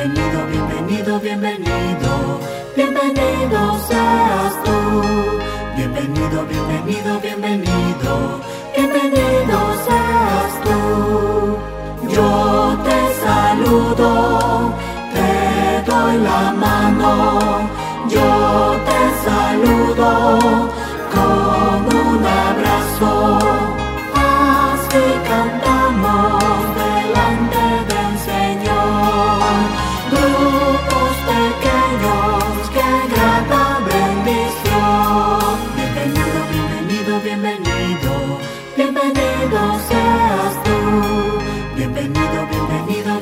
Bienvenido, bienvenido, bienvenido, bienvenido seas tú. Bienvenido, bienvenido, bienvenido, bienvenido seas tú. Yo te saludo, te doy la mano. Yo te saludo con un abrazo. Así cantamos delante del Señor. Grupos pequeños, qué grata bendición. Bienvenido, bienvenido, bienvenido, bienvenido seas tú. Bienvenido, bienvenido,